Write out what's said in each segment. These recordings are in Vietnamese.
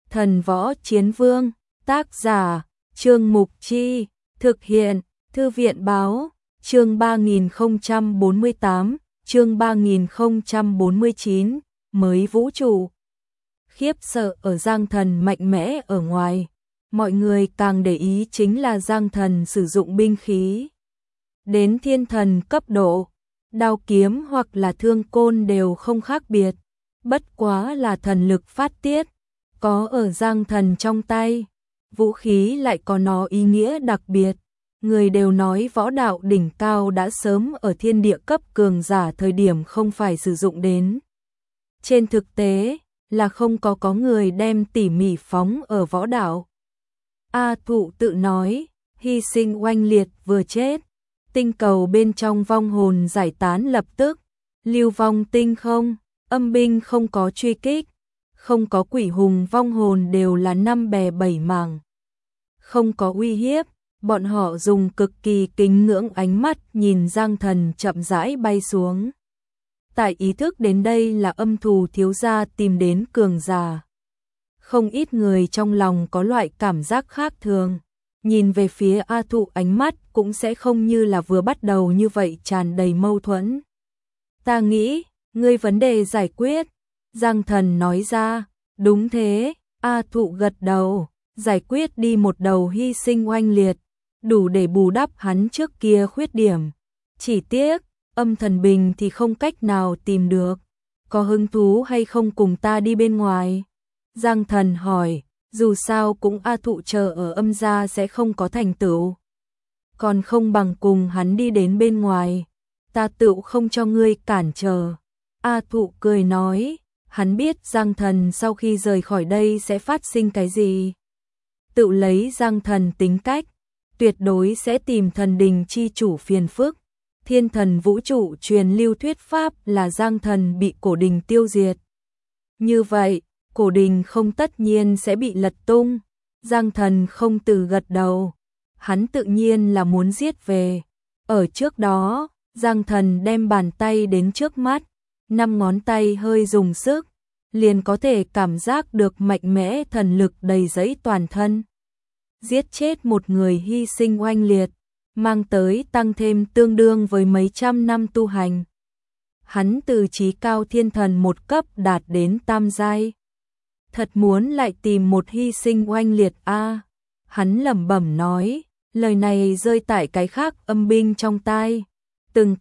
Thần Võ Chiến Vương, tác giả, Trương Mục Chi, thực hiện, Thư viện Báo, chương 3048, chương 3049, mới vũ trụ. Khiếp sợ ở Giang Thần mạnh mẽ ở ngoài, mọi người càng để ý chính là Giang Thần sử dụng binh khí. Đến thiên thần cấp độ, đao kiếm hoặc là thương côn đều không khác biệt, bất quá là thần lực phát tiết, có ở Giang Thần trong tay, vũ khí lại có nó ý nghĩa đặc biệt. Người đều nói võ đạo đỉnh cao đã sớm ở thiên địa cấp cường giả thời điểm không phải sử dụng đến. Trên thực tế, là không có người đem tỉ mỉ phóng ở võ đạo. A Thụ tự nói, hy sinh oanh liệt vừa chết, tinh cầu bên trong vong hồn giải tán lập tức, lưu vong tinh không, âm binh không có truy kích, không có quỷ hùng vong hồn đều là năm bè bảy mảng. Không có uy hiếp, bọn họ dùng cực kỳ kính ngưỡng ánh mắt nhìn Giang Thần chậm rãi bay xuống. Tại ý thức đến đây là âm thù thiếu gia tìm đến cường giả. Không ít người trong lòng có loại cảm giác khác thường, nhìn về phía A Thụ ánh mắt cũng sẽ không như là vừa bắt đầu như vậy tràn đầy mâu thuẫn. Ta nghĩ, ngươi vấn đề giải quyết, Giang Thần nói ra, đúng thế, A Thụ gật đầu, giải quyết đi một đầu hy sinh oanh liệt, đủ để bù đắp hắn trước kia khuyết điểm. Chỉ tiếc, âm thần bình thì không cách nào tìm được, có hứng thú hay không cùng ta đi bên ngoài? Giang Thần hỏi, dù sao cũng A Thụ chờ ở âm gia sẽ không có thành tựu. Còn không bằng cùng hắn đi đến bên ngoài, ta tựu không cho ngươi cản trở. A Thụ cười nói, hắn biết Giang Thần sau khi rời khỏi đây sẽ phát sinh cái gì. Tự lấy Giang Thần tính cách, tuyệt đối sẽ tìm thần đình chi chủ phiền phức. Thiên thần vũ trụ truyền lưu thuyết pháp là Giang Thần bị cổ đình tiêu diệt. Như vậy, cổ đình không tất nhiên sẽ bị lật tung. Giang Thần không từ gật đầu, hắn tự nhiên là muốn giết về. Ở trước đó, Giang Thần đem bàn tay đến trước mắt, 5 ngón tay hơi dùng sức, liền có thể cảm giác được mạnh mẽ thần lực đầy dẫy toàn thân. Giết chết một người hy sinh oanh liệt, mang tới tăng thêm tương đương với mấy trăm năm tu hành. Hắn từ chí cao thiên thần một cấp đạt đến tam giai. Thật muốn lại tìm một hy sinh oanh liệt a. Hắn lẩm bẩm nói, lời này rơi tại cái khác âm binh trong tai, từng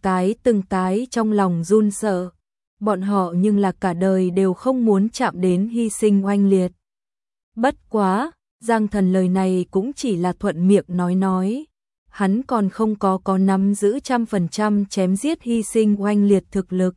cái trong lòng run sợ. Bọn họ nhưng là cả đời đều không muốn chạm đến hy sinh oanh liệt. Bất quá, Giang Thần lời này cũng chỉ là thuận miệng nói. Hắn còn không có nắm giữ 100% chém giết hy sinh oanh liệt thực lực.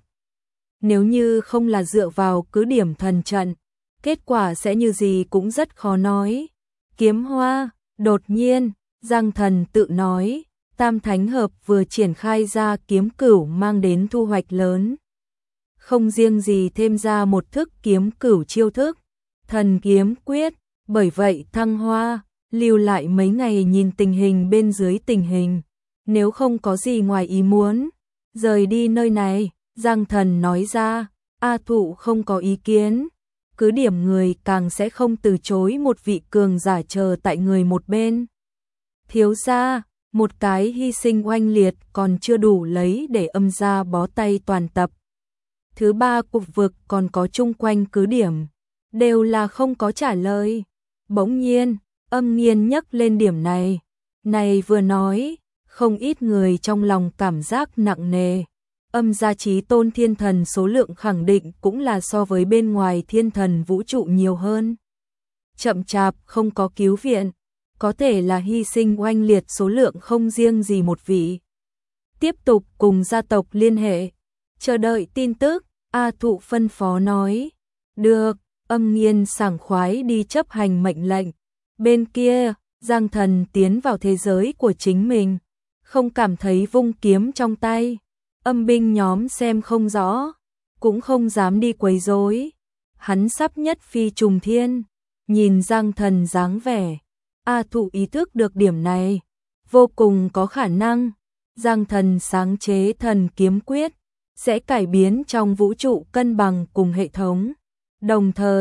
Nếu như không là dựa vào cứ điểm thần trận, kết quả sẽ như gì cũng rất khó nói. Kiếm hoa, đột nhiên, Giang Thần tự nói, Tam Thánh Hợp vừa triển khai ra kiếm cửu mang đến thu hoạch lớn. Không riêng gì thêm ra một thức kiếm cửu chiêu thức, thần kiếm quyết, bởi vậy thăng hoa, lưu lại mấy ngày nhìn tình hình bên dưới tình hình. Nếu không có gì ngoài ý muốn, rời đi nơi này, Giang Thần nói ra, A Thụ không có ý kiến. Cứ điểm người càng sẽ không từ chối một vị cường giả chờ tại người một bên. Thiếu gia, một cái hy sinh oanh liệt còn chưa đủ lấy để âm gia bó tay toàn tập. Thứ ba cục vực còn có chung quanh cứ điểm, đều là không có trả lời. Bỗng nhiên, Âm Nghiên nhắc lên điểm này. Này vừa nói, không ít người trong lòng cảm giác nặng nề. Âm gia chí tôn thiên thần số lượng khẳng định cũng là so với bên ngoài thiên thần vũ trụ nhiều hơn. Chậm chạp không có cứu viện, có thể là hy sinh oanh liệt số lượng không riêng gì một vị. Tiếp tục cùng gia tộc liên hệ, chờ đợi tin tức. A Thụ phân phó nói, được. Âm Nghiên sảng khoái đi chấp hành mệnh lệnh. Bên kia, Giang Thần tiến vào thế giới của chính mình, không cảm thấy vung kiếm trong tay. Âm binh nhóm xem không rõ, cũng không dám đi quấy rối. Hắn sắp nhất phi trùng thiên, nhìn Giang Thần dáng vẻ. A Thụ ý thức được điểm này, vô cùng có khả năng. Giang Thần sáng chế thần kiếm quyết, sẽ cải biến trong vũ trụ cân bằng cùng hệ thống. Đồng thời,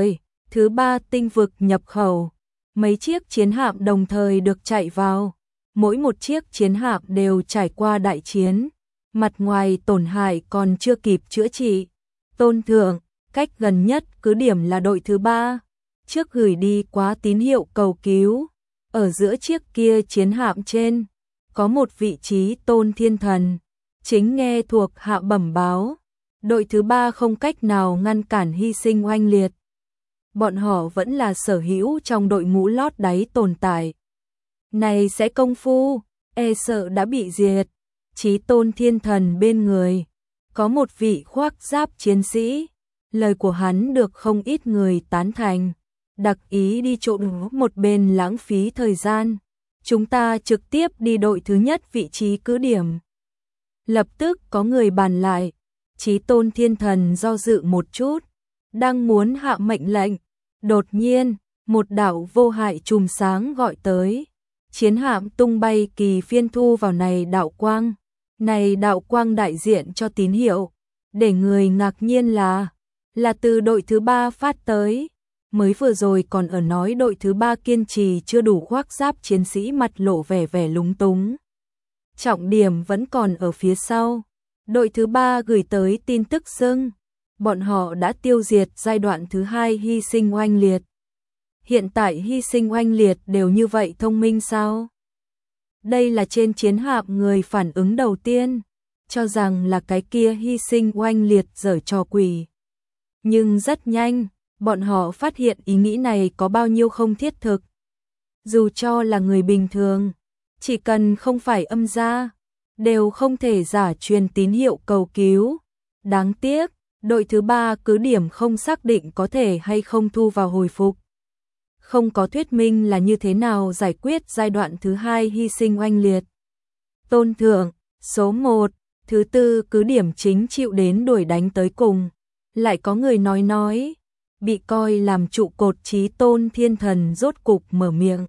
Thứ ba tinh vực nhập khẩu. Mấy chiếc chiến hạm đồng thời được chạy vào. Mỗi một chiếc chiến hạm đều trải qua đại chiến. Mặt ngoài tổn hại còn chưa kịp chữa trị. Tôn thượng, cách gần nhất cứ điểm là đội thứ ba. Trước gửi đi quá tín hiệu cầu cứu. Ở giữa chiếc kia chiến hạm trên, có một vị trí Tôn Thiên Thần. Chính nghe thuộc hạ bẩm báo. Đội thứ ba không cách nào ngăn cản hy sinh oanh liệt. Bọn họ vẫn là sở hữu trong đội ngũ lót đáy tồn tại. Này sẽ công phu, e sợ đã bị diệt. Chí Tôn Thiên Thần bên người, có một vị khoác giáp chiến sĩ. Lời của hắn được không ít người tán thành. Đặc ý đi chỗ một bên lãng phí thời gian. Chúng ta trực tiếp đi đội thứ nhất vị trí cứ điểm. Lập tức có người bàn lại. Chí Tôn Thiên Thần do dự một chút, đang muốn hạ mệnh lệnh. Đột nhiên, một đạo vô hại chùm sáng gọi tới. Chiến hạm tung bay kỳ phiên thu vào này đạo quang. Này đạo quang đại diện cho tín hiệu. Để người ngạc nhiên là từ đội thứ ba phát tới. Mới vừa rồi còn ở nói đội thứ ba kiên trì chưa đủ khoác giáp chiến sĩ mặt lộ vẻ lúng túng. Trọng điểm vẫn còn ở phía sau. Đội thứ ba gửi tới tin tức dưng. Bọn họ đã tiêu diệt giai đoạn thứ hai hy sinh oanh liệt. Hiện tại hy sinh oanh liệt đều như vậy thông minh sao? Đây là trên chiến hạm người phản ứng đầu tiên, cho rằng là cái kia hy sinh oanh liệt giở trò quỷ. Nhưng rất nhanh, bọn họ phát hiện ý nghĩ này có bao nhiêu không thiết thực. Dù cho là người bình thường, chỉ cần không phải âm gia, đều không thể giả truyền tín hiệu cầu cứu. Đáng tiếc, đội thứ ba cứ điểm không xác định có thể hay không thu vào hồi phục. Không có thuyết minh là như thế nào giải quyết giai đoạn thứ hai hy sinh oanh liệt. Tôn thượng, số 1, thứ tư cứ điểm chính chịu đến đuổi đánh tới cùng. Lại có người nói, bị coi làm trụ cột Chí Tôn Thiên Thần rốt cục mở miệng.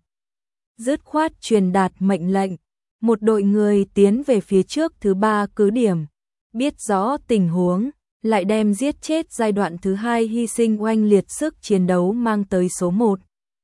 Dứt khoát truyền đạt mệnh lệnh, một đội người tiến về phía trước thứ ba cứ điểm. Biết rõ tình huống, lại đem giết chết giai đoạn thứ hai hy sinh oanh liệt sức chiến đấu mang tới số 1.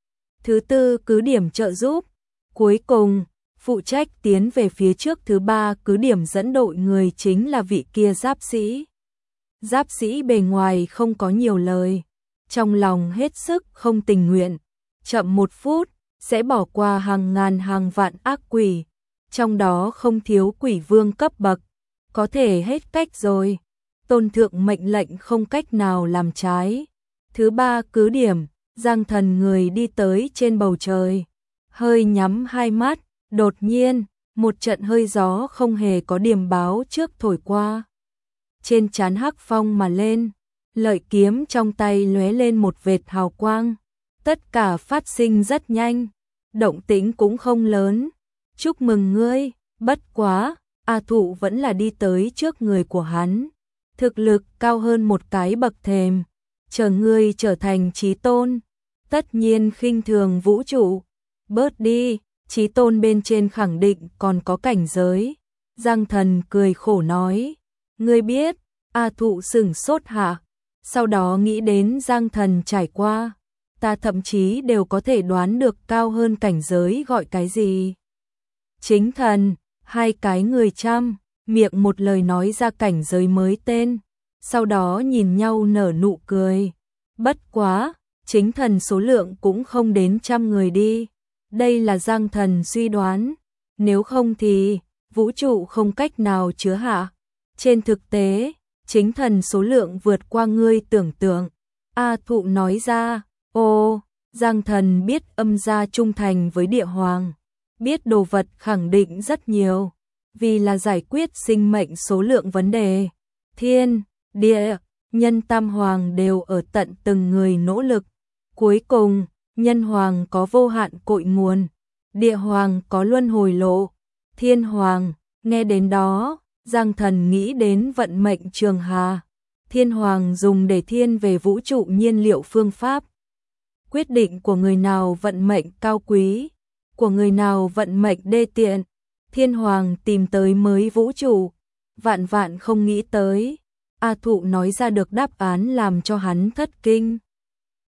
Thứ tư cứ điểm trợ giúp. Cuối cùng, phụ trách tiến về phía trước thứ ba cứ điểm dẫn đội người chính là vị kia giáp sĩ. Giáp sĩ bề ngoài không có nhiều lời, trong lòng hết sức không tình nguyện. Chậm 1 phút, sẽ bỏ qua hàng ngàn hàng vạn ác quỷ, trong đó không thiếu quỷ vương cấp bậc. Có thể hết cách rồi. Tôn thượng mệnh lệnh không cách nào làm trái. Thứ ba cứ điểm, Giang Thần người đi tới trên bầu trời, hơi nhắm hai mắt, đột nhiên, một trận hơi gió không hề có điểm báo trước thổi qua. Trên trán hắc phong mà lên, lợi kiếm trong tay lóe lên một vệt hào quang. Tất cả phát sinh rất nhanh, động tĩnh cũng không lớn. Chúc mừng ngươi, bất quá, A Thụ vẫn là đi tới trước người của hắn. Thực lực cao hơn một cái bậc thềm, chờ ngươi trở thành chí tôn. Tất nhiên khinh thường vũ trụ, bớt đi, chí tôn bên trên khẳng định còn có cảnh giới. Giang Thần cười khổ nói, ngươi biết, A Thụ sửng sốt hạ, sau đó nghĩ đến Giang Thần trải qua, ta thậm chí đều có thể đoán được cao hơn cảnh giới gọi cái gì. Chính thần, hai cái người chăm, miệng một lời nói ra cảnh giới mới tên, sau đó nhìn nhau nở nụ cười. Bất quá, chính thần số lượng cũng không đến 100 người đi. Đây là Giang Thần suy đoán, nếu không thì vũ trụ không cách nào chứa hạ. Trên thực tế, chính thần số lượng vượt qua ngươi tưởng tượng. A Thụ nói ra, ô, Giang Thần biết âm gia trung thành với địa hoàng, biết đồ vật khẳng định rất nhiều, vì là giải quyết sinh mệnh số lượng vấn đề. Thiên, địa, nhân tam hoàng đều ở tận từng người nỗ lực. Cuối cùng, nhân hoàng có vô hạn cội nguồn, địa hoàng có luân hồi lộ, thiên hoàng, nghe đến đó, Giang Thần nghĩ đến vận mệnh trường hà. Thiên hoàng dùng để thiên về vũ trụ nhiên liệu phương pháp. Quyết định của người nào vận mệnh cao quý, của người nào vận mệnh đê tiện. Thiên hoàng tìm tới mới vũ trụ, vạn vạn không nghĩ tới. A Thụ nói ra được đáp án làm cho hắn thất kinh.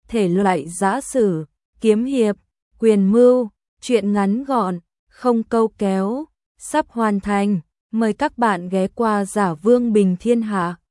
thể loại giã sử, kiếm hiệp, quyền mưu, truyện ngắn gọn, không câu kéo, sắp hoàn thành. Mời các bạn ghé qua Giả Vương Bình Thiên Hạ.